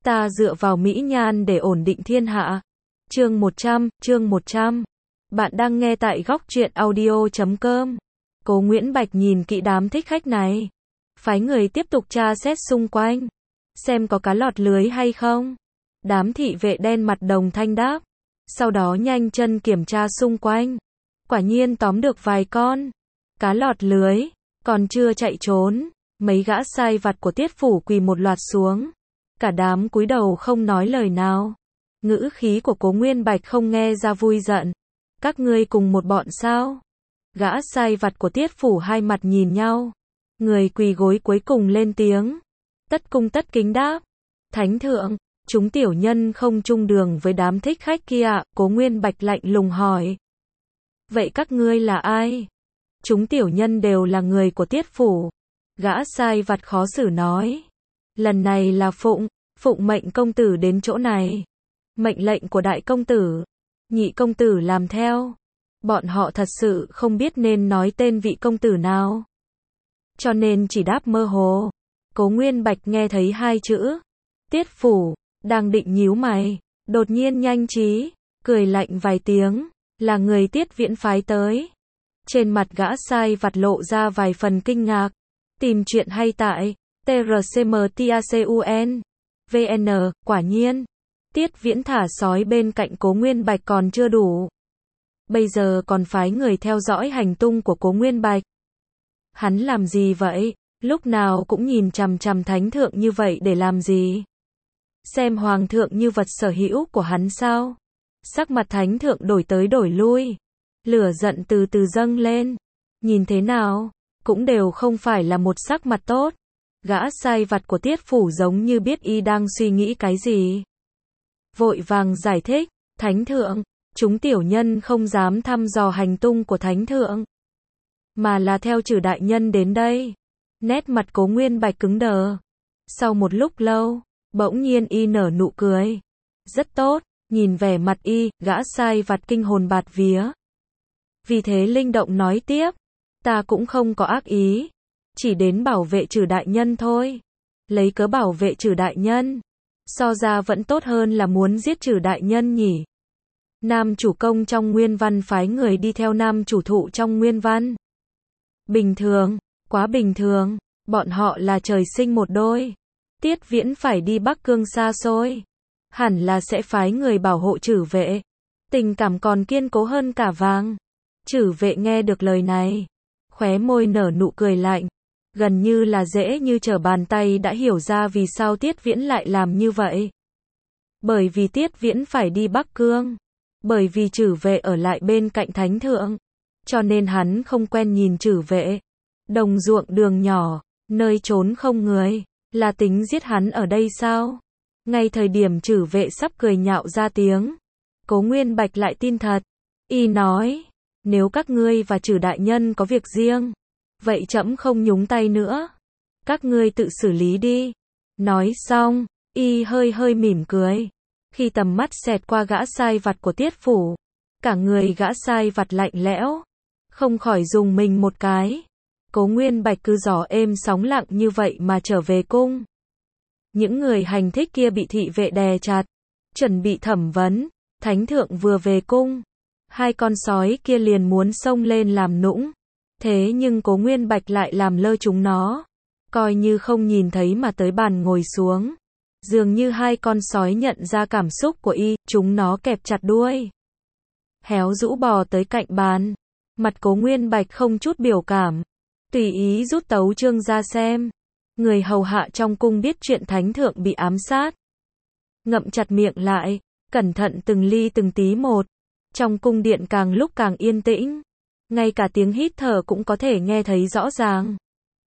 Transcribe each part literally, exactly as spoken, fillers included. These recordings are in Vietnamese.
Ta dựa vào mỹ nhan để ổn định thiên hạ. Chương một trăm, chương một trăm. Bạn đang nghe tại góc truyện audio chấm com. Cố Nguyễn Bạch nhìn kỹ đám thích khách này. Phái người tiếp tục tra xét xung quanh. Xem có cá lọt lưới hay không. Đám thị vệ đen mặt đồng thanh đáp. Sau đó nhanh chân kiểm tra xung quanh. Quả nhiên tóm được vài con. Cá lọt lưới. Còn chưa chạy trốn. Mấy gã sai vặt của Tiết Phủ quỳ một loạt xuống. Cả đám cúi đầu không nói lời nào. Ngữ khí của Cố Nguyên Bạch không nghe ra vui giận. Các ngươi cùng một bọn sao? Gã sai vặt của Tiết Phủ hai mặt nhìn nhau. Người quỳ gối cuối cùng lên tiếng. Tất cung tất kính đáp. Thánh thượng, chúng tiểu nhân không chung đường với đám thích khách kia. Cố Nguyên Bạch lạnh lùng hỏi. Vậy các ngươi là ai? Chúng tiểu nhân đều là người của Tiết Phủ. Gã sai vặt khó xử nói. Lần này là phụng, phụng mệnh công tử đến chỗ này. Mệnh lệnh của đại công tử. Nhị công tử làm theo. Bọn họ thật sự không biết nên nói tên vị công tử nào. Cho nên chỉ đáp mơ hồ. Cố Nguyên Bạch nghe thấy hai chữ. Tiết Phủ, đang định nhíu mày. Đột nhiên nhanh trí, cười lạnh vài tiếng. Là người Tiết Viễn phái tới. Trên mặt gã sai vặt lộ ra vài phần kinh ngạc. Tìm chuyện hay tại T R C M T A C U N V N, quả nhiên. Tiết Viễn thả sói bên cạnh Cố Nguyên Bạch còn chưa đủ. Bây giờ còn phái người theo dõi hành tung của Cố Nguyên Bạch. Hắn làm gì vậy? Lúc nào cũng nhìn chằm chằm thánh thượng như vậy để làm gì? Xem hoàng thượng như vật sở hữu của hắn sao? Sắc mặt thánh thượng đổi tới đổi lui. Lửa giận từ từ dâng lên. Nhìn thế nào? Cũng đều không phải là một sắc mặt tốt. Gã sai vặt của Tiết Phủ giống như biết y đang suy nghĩ cái gì. Vội vàng giải thích. Thánh thượng, chúng tiểu nhân không dám thăm dò hành tung của thánh thượng. Mà là theo Trử đại nhân đến đây. Nét mặt Cố Nguyên Bạch cứng đờ. Sau một lúc lâu, bỗng nhiên y nở nụ cười. Rất tốt, nhìn vẻ mặt y, gã sai vặt kinh hồn bạt vía. Vì thế linh động nói tiếp. Ta cũng không có ác ý. Chỉ đến bảo vệ Trử đại nhân thôi. Lấy cớ bảo vệ Trử đại nhân. So ra vẫn tốt hơn là muốn giết Trử đại nhân nhỉ. Nam chủ công trong Nguyên Văn phái người đi theo nam chủ thụ trong Nguyên Văn. Bình thường, quá bình thường. Bọn họ là trời sinh một đôi. Tiết Viễn phải đi Bắc Cương xa xôi. Hẳn là sẽ phái người bảo hộ Trử vệ. Tình cảm còn kiên cố hơn cả vàng. Trử vệ nghe được lời này. Khóe môi nở nụ cười lạnh. Gần như là dễ như trở bàn tay đã hiểu ra vì sao Tiết Viễn lại làm như vậy. Bởi vì Tiết Viễn phải đi Bắc Cương. Bởi vì Trử vệ ở lại bên cạnh thánh thượng. Cho nên hắn không quen nhìn Trử vệ. Đồng ruộng đường nhỏ, nơi trốn không người, là tính giết hắn ở đây sao? Ngay thời điểm Trử vệ sắp cười nhạo ra tiếng. Cố Nguyên Bạch lại tin thật. Y nói. Nếu các ngươi và Trử đại nhân có việc riêng. Vậy trẫm không nhúng tay nữa. Các ngươi tự xử lý đi. Nói xong, y hơi hơi mỉm cười. Khi tầm mắt xẹt qua gã sai vặt của Tiết Phủ. Cả người gã sai vặt lạnh lẽo. Không khỏi dùng mình một cái. Cố Nguyên Bạch cứ gió êm sóng lặng như vậy mà trở về cung. Những người hành thích kia bị thị vệ đè chặt. Chuẩn bị thẩm vấn. Thánh thượng vừa về cung. Hai con sói kia liền muốn xông lên làm nũng. Thế nhưng Cố Nguyên Bạch lại làm lơ chúng nó. Coi như không nhìn thấy mà tới bàn ngồi xuống. Dường như hai con sói nhận ra cảm xúc của y, chúng nó kẹp chặt đuôi. Héo rũ bò tới cạnh bàn. Mặt Cố Nguyên Bạch không chút biểu cảm. Tùy ý rút tấu chương ra xem. Người hầu hạ trong cung biết chuyện thánh thượng bị ám sát. Ngậm chặt miệng lại, cẩn thận từng ly từng tí một. Trong cung điện càng lúc càng yên tĩnh. Ngay cả tiếng hít thở cũng có thể nghe thấy rõ ràng.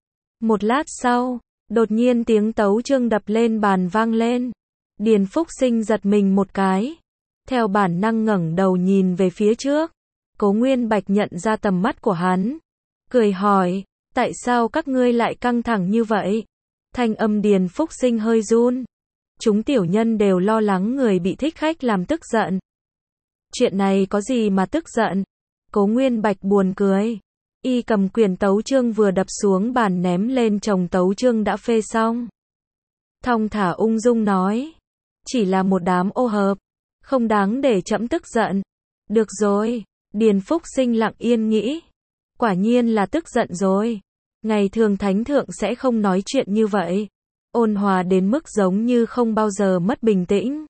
Một lát sau, đột nhiên tiếng tấu chương đập lên bàn vang lên. Điền Phúc Sinh giật mình một cái. Theo bản năng ngẩng đầu nhìn về phía trước. Cố Nguyên Bạch nhận ra tầm mắt của hắn. Cười hỏi, tại sao các ngươi lại căng thẳng như vậy? Thanh âm Điền Phúc Sinh hơi run. Chúng tiểu nhân đều lo lắng người bị thích khách làm tức giận. Chuyện này có gì mà tức giận? Cố Nguyên Bạch buồn cười. Y cầm quyển tấu chương vừa đập xuống bàn ném lên chồng tấu chương đã phê xong. Thong thả ung dung nói. chỉ là một đám ô hợp, không đáng để trẫm tức giận. Được rồi, Điền Phúc Sinh lặng yên nghĩ, quả nhiên là tức giận rồi. Ngày thường thánh thượng sẽ không nói chuyện như vậy, ôn hòa đến mức giống như không bao giờ mất bình tĩnh.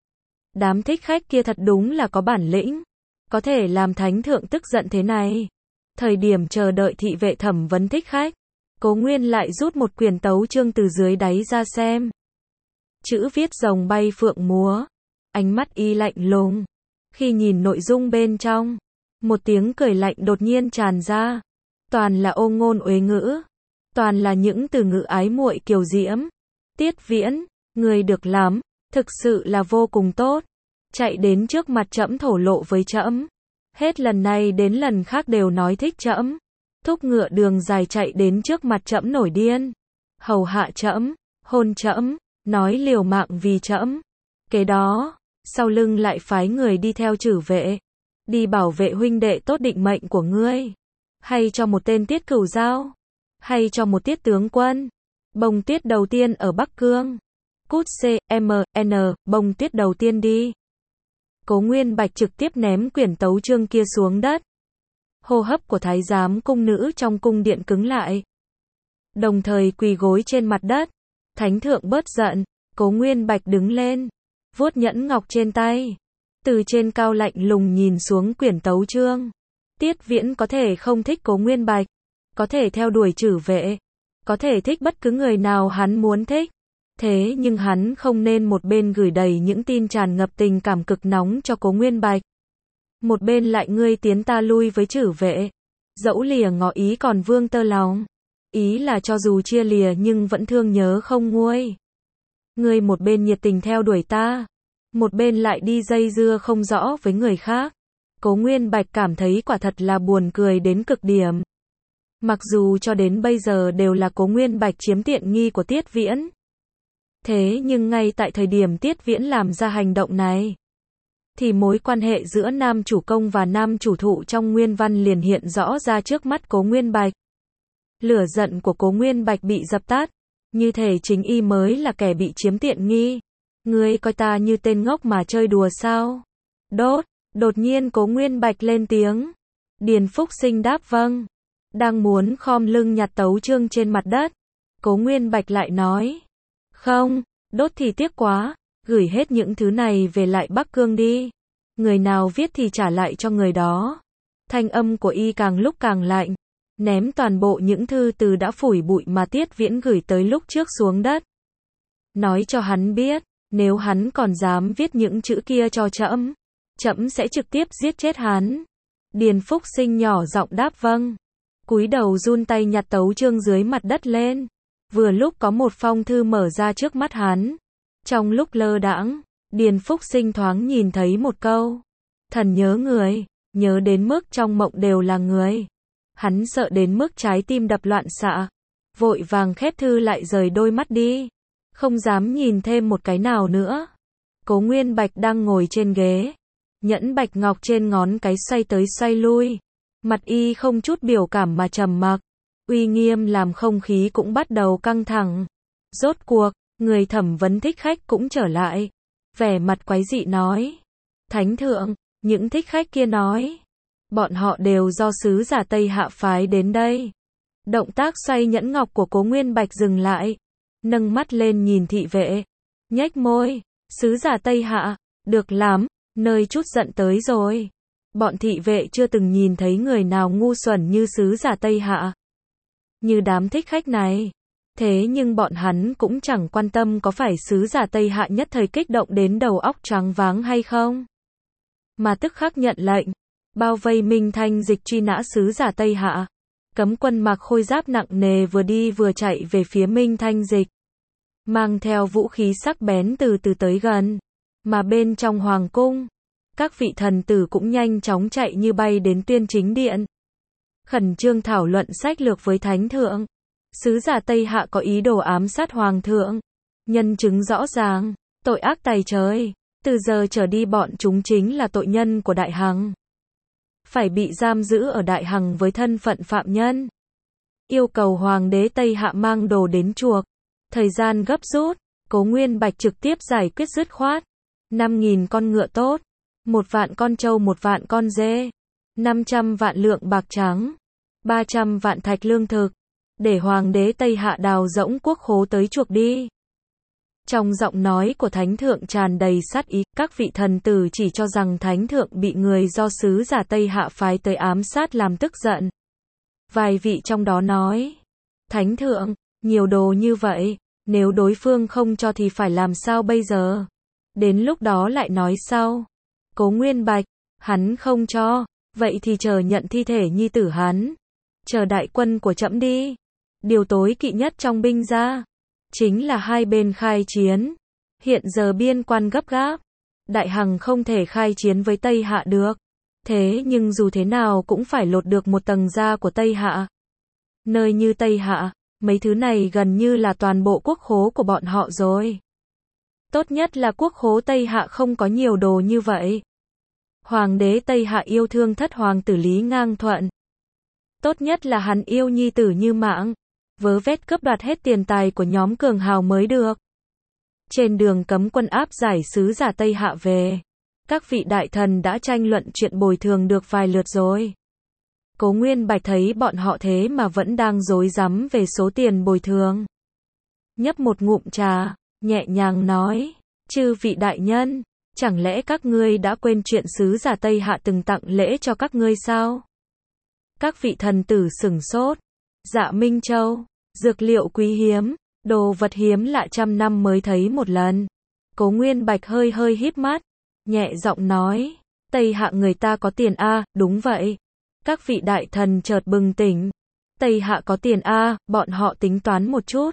Đám thích khách kia thật đúng là có bản lĩnh, có thể làm thánh thượng tức giận thế này. Thời điểm chờ đợi thị vệ thẩm vấn thích khách, Cố Nguyên lại rút một quyển tấu chương từ dưới đáy ra xem. Chữ viết rồng bay phượng múa, ánh mắt y lạnh lùng. Khi nhìn nội dung bên trong, một tiếng cười lạnh đột nhiên tràn ra. Toàn là ô ngôn uế ngữ, toàn là những từ ngữ ái muội kiều diễm. Tiết Viễn, người được lắm, thực sự là vô cùng tốt. Chạy đến trước mặt trẫm thổ lộ với trẫm. Hết lần này đến lần khác đều nói thích trẫm. Thúc ngựa đường dài chạy đến trước mặt trẫm nổi điên. Hầu hạ trẫm, hôn trẫm, nói liều mạng vì trẫm. Kế đó, sau lưng lại phái người đi theo trử vệ, đi bảo vệ huynh đệ tốt định mệnh của ngươi. Hay cho một tên Tiết Cửu Giao, hay cho một Tiết tướng quân. Bông tuyết đầu tiên ở Bắc Cương. Cút C, M, N, bông tuyết đầu tiên đi. Cố Nguyên Bạch trực tiếp ném quyển tấu chương kia xuống đất. Hô hấp của thái giám cung nữ trong cung điện cứng lại. Đồng thời quỳ gối trên mặt đất. Thánh thượng bớt giận, Cố Nguyên Bạch đứng lên, vuốt nhẫn ngọc trên tay. Từ trên cao lạnh lùng nhìn xuống quyển tấu chương. Tiết Viễn có thể không thích Cố Nguyên Bạch, có thể theo đuổi trử vệ, có thể thích bất cứ người nào hắn muốn thích. Thế nhưng hắn không nên một bên gửi đầy những tin tràn ngập tình cảm cực nóng cho Cố Nguyên Bạch, một bên lại ngươi tiến ta lui với trử vệ. Dẫu lìa ngỏ ý còn vương tơ lòng, ý là cho dù chia lìa nhưng vẫn thương nhớ không nguôi. Ngươi một bên nhiệt tình theo đuổi ta, một bên lại đi dây dưa không rõ với người khác. Cố Nguyên Bạch cảm thấy quả thật là buồn cười đến cực điểm. Mặc dù cho đến bây giờ đều là Cố Nguyên Bạch chiếm tiện nghi của Tiết Viễn. Thế nhưng ngay tại thời điểm Tiết Viễn làm ra hành động này, thì mối quan hệ giữa nam chủ công và nam chủ thụ trong nguyên văn liền hiện rõ ra trước mắt Cố Nguyên Bạch. Lửa giận của Cố Nguyên Bạch bị dập tắt, như thể chính y mới là kẻ bị chiếm tiện nghi. Ngươi coi ta như tên ngốc mà chơi đùa sao? Đốt, đột nhiên Cố Nguyên Bạch lên tiếng. Điền Phúc Sinh đáp vâng. Đang muốn khom lưng nhặt tấu chương trên mặt đất, Cố Nguyên Bạch lại nói. Không, đốt thì tiếc quá, gửi hết những thứ này về lại Bắc Cương đi. Người nào viết thì trả lại cho người đó. Thanh âm của y càng lúc càng lạnh, ném toàn bộ những thư từ đã phủi bụi mà Tiết Viễn gửi tới lúc trước xuống đất. Nói cho hắn biết, nếu hắn còn dám viết những chữ kia cho trẫm, trẫm sẽ trực tiếp giết chết hắn. Điền Phúc Sinh nhỏ giọng đáp vâng, cúi đầu run tay nhặt tấu chương dưới mặt đất lên. Vừa lúc có một phong thư mở ra trước mắt hắn. Trong lúc lơ đãng, Điền Phúc Sinh thoáng nhìn thấy một câu. Thần nhớ người, nhớ đến mức trong mộng đều là người. Hắn sợ đến mức trái tim đập loạn xạ, vội vàng khép thư lại rời đôi mắt đi, không dám nhìn thêm một cái nào nữa. Cố Nguyên Bạch đang ngồi trên ghế, nhẫn bạch ngọc trên ngón cái xoay tới xoay lui, mặt y không chút biểu cảm mà trầm mặc, uy nghiêm làm không khí cũng bắt đầu căng thẳng. Rốt cuộc, người thẩm vấn thích khách cũng trở lại, vẻ mặt quái dị nói: Thánh thượng, những thích khách kia nói, bọn họ đều do sứ giả Tây Hạ phái đến đây. Động tác xoay nhẫn ngọc của Cố Nguyên Bạch dừng lại, nâng mắt lên nhìn thị vệ, nhếch môi, sứ giả Tây Hạ, được lắm, nơi chút giận tới rồi. Bọn thị vệ chưa từng nhìn thấy người nào ngu xuẩn như sứ giả Tây Hạ, như đám thích khách này. Thế nhưng bọn hắn cũng chẳng quan tâm có phải sứ giả Tây Hạ nhất thời kích động đến đầu óc choáng váng hay không, mà tức khắc nhận lệnh, bao vây Minh Thanh Dịch truy nã sứ giả Tây Hạ. Cấm quân mặc khôi giáp nặng nề vừa đi vừa chạy về phía Minh Thanh Dịch, mang theo vũ khí sắc bén từ từ tới gần. Mà bên trong hoàng cung, các vị thần tử cũng nhanh chóng chạy như bay đến tuyên chính điện, khẩn trương thảo luận sách lược với thánh thượng. Sứ giả Tây Hạ có ý đồ ám sát hoàng thượng, nhân chứng rõ ràng, tội ác tày trời. Từ giờ trở đi bọn chúng chính là tội nhân của Đại Hằng, phải bị giam giữ ở Đại Hằng với thân phận phạm nhân. Yêu cầu hoàng đế Tây Hạ mang đồ đến chuộc. Thời gian gấp rút, Cố Nguyên Bạch trực tiếp giải quyết dứt khoát. năm nghìn con ngựa tốt, một vạn con trâu, một vạn con dê, năm trăm vạn lượng bạc trắng, ba trăm vạn thạch lương thực, để hoàng đế Tây Hạ đào rỗng quốc khố tới chuộc đi. Trong giọng nói của thánh thượng tràn đầy sát ý, các vị thần tử chỉ cho rằng thánh thượng bị người do sứ giả Tây Hạ phái tới ám sát làm tức giận. Vài vị trong đó nói, thánh thượng, nhiều đồ như vậy, nếu đối phương không cho thì phải làm sao bây giờ? Đến lúc đó lại nói sau. Cố Nguyên Bạch, hắn không cho, vậy thì chờ nhận thi thể nhi tử hắn. Chờ đại quân của trẫm đi. Điều tối kỵ nhất trong binh gia chính là hai bên khai chiến. Hiện giờ biên quan gấp gáp, Đại Hằng không thể khai chiến với Tây Hạ được. Thế nhưng dù thế nào cũng phải lột được một tầng da của Tây Hạ. Nơi như Tây Hạ, mấy thứ này gần như là toàn bộ quốc khố của bọn họ rồi. Tốt nhất là quốc khố Tây Hạ không có nhiều đồ như vậy. Hoàng đế Tây Hạ yêu thương thất hoàng tử Lý Ngang Thuận. Tốt nhất là hắn yêu nhi tử Như Mạng, vớ vét cướp đoạt hết tiền tài của nhóm cường hào mới được. Trên đường cấm quân áp giải sứ giả Tây Hạ về, các vị đại thần đã tranh luận chuyện bồi thường được vài lượt rồi. Cố Nguyên Bạch thấy bọn họ thế mà vẫn đang rối rắm về số tiền bồi thường. Nhấp một ngụm trà, nhẹ nhàng nói, chư vị đại nhân, chẳng lẽ các ngươi đã quên chuyện sứ giả Tây Hạ từng tặng lễ cho các ngươi sao? Các vị thần tử sửng sốt. Dạ Minh Châu, dược liệu quý hiếm, đồ vật hiếm lạ trăm năm mới thấy một lần. Cố Nguyên Bạch hơi hơi híp mắt, nhẹ giọng nói, Tây Hạ người ta có tiền a, à, đúng vậy. Các vị đại thần chợt bừng tỉnh. Tây Hạ có tiền a, à, bọn họ tính toán một chút.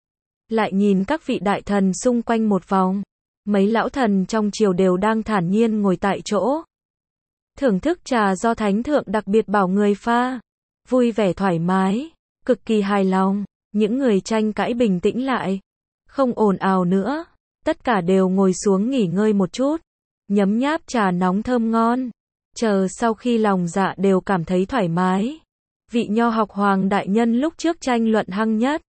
Lại nhìn các vị đại thần xung quanh một vòng. Mấy lão thần trong triều đều đang thản nhiên ngồi tại chỗ. Thưởng thức trà do thánh thượng đặc biệt bảo người pha. Vui vẻ thoải mái, cực kỳ hài lòng. Những người tranh cãi bình tĩnh lại. Không ồn ào nữa. Tất cả đều ngồi xuống nghỉ ngơi một chút. Nhấm nháp trà nóng thơm ngon. Chờ sau khi lòng dạ đều cảm thấy thoải mái. Vị nho học hoàng đại nhân lúc trước tranh luận hăng nhất.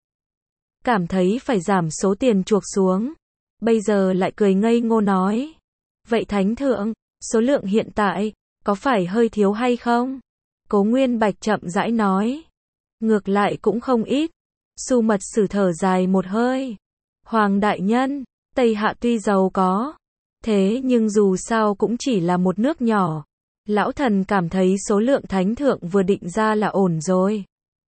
Cảm thấy phải giảm số tiền chuộc xuống. Bây giờ lại cười ngây ngô nói. Vậy thánh thượng, số lượng hiện tại, có phải hơi thiếu hay không? Cố Nguyên Bạch chậm rãi nói. Ngược lại cũng không ít. Su Mật Sử thở dài một hơi. Hoàng đại nhân, Tây Hạ tuy giàu có. Thế nhưng dù sao cũng chỉ là một nước nhỏ. Lão thần cảm thấy số lượng thánh thượng vừa định ra là ổn rồi.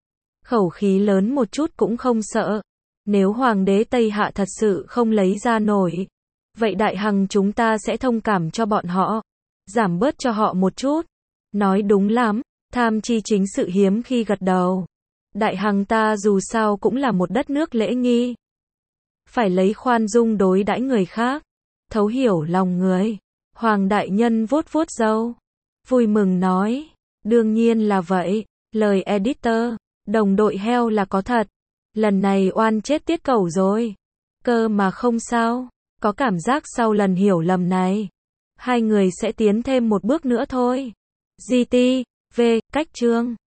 Khẩu khí lớn một chút cũng không sợ. Nếu hoàng đế Tây Hạ thật sự không lấy ra nổi, vậy Đại Hằng chúng ta sẽ thông cảm cho bọn họ, giảm bớt cho họ một chút. Nói đúng lắm, Tham Chi chính sự hiếm khi gật đầu. Đại Hằng ta dù sao cũng là một đất nước lễ nghi. Phải lấy khoan dung đối đãi người khác, thấu hiểu lòng người. Hoàng đại nhân vuốt vuốt râu, vui mừng nói, đương nhiên là vậy, lời editor, đồng đội heo là có thật. Lần này oan chết tiết cẩu rồi. Cơ mà không sao, có cảm giác sau lần hiểu lầm này, hai người sẽ tiến thêm một bước nữa thôi. giê tê, vê, cách chương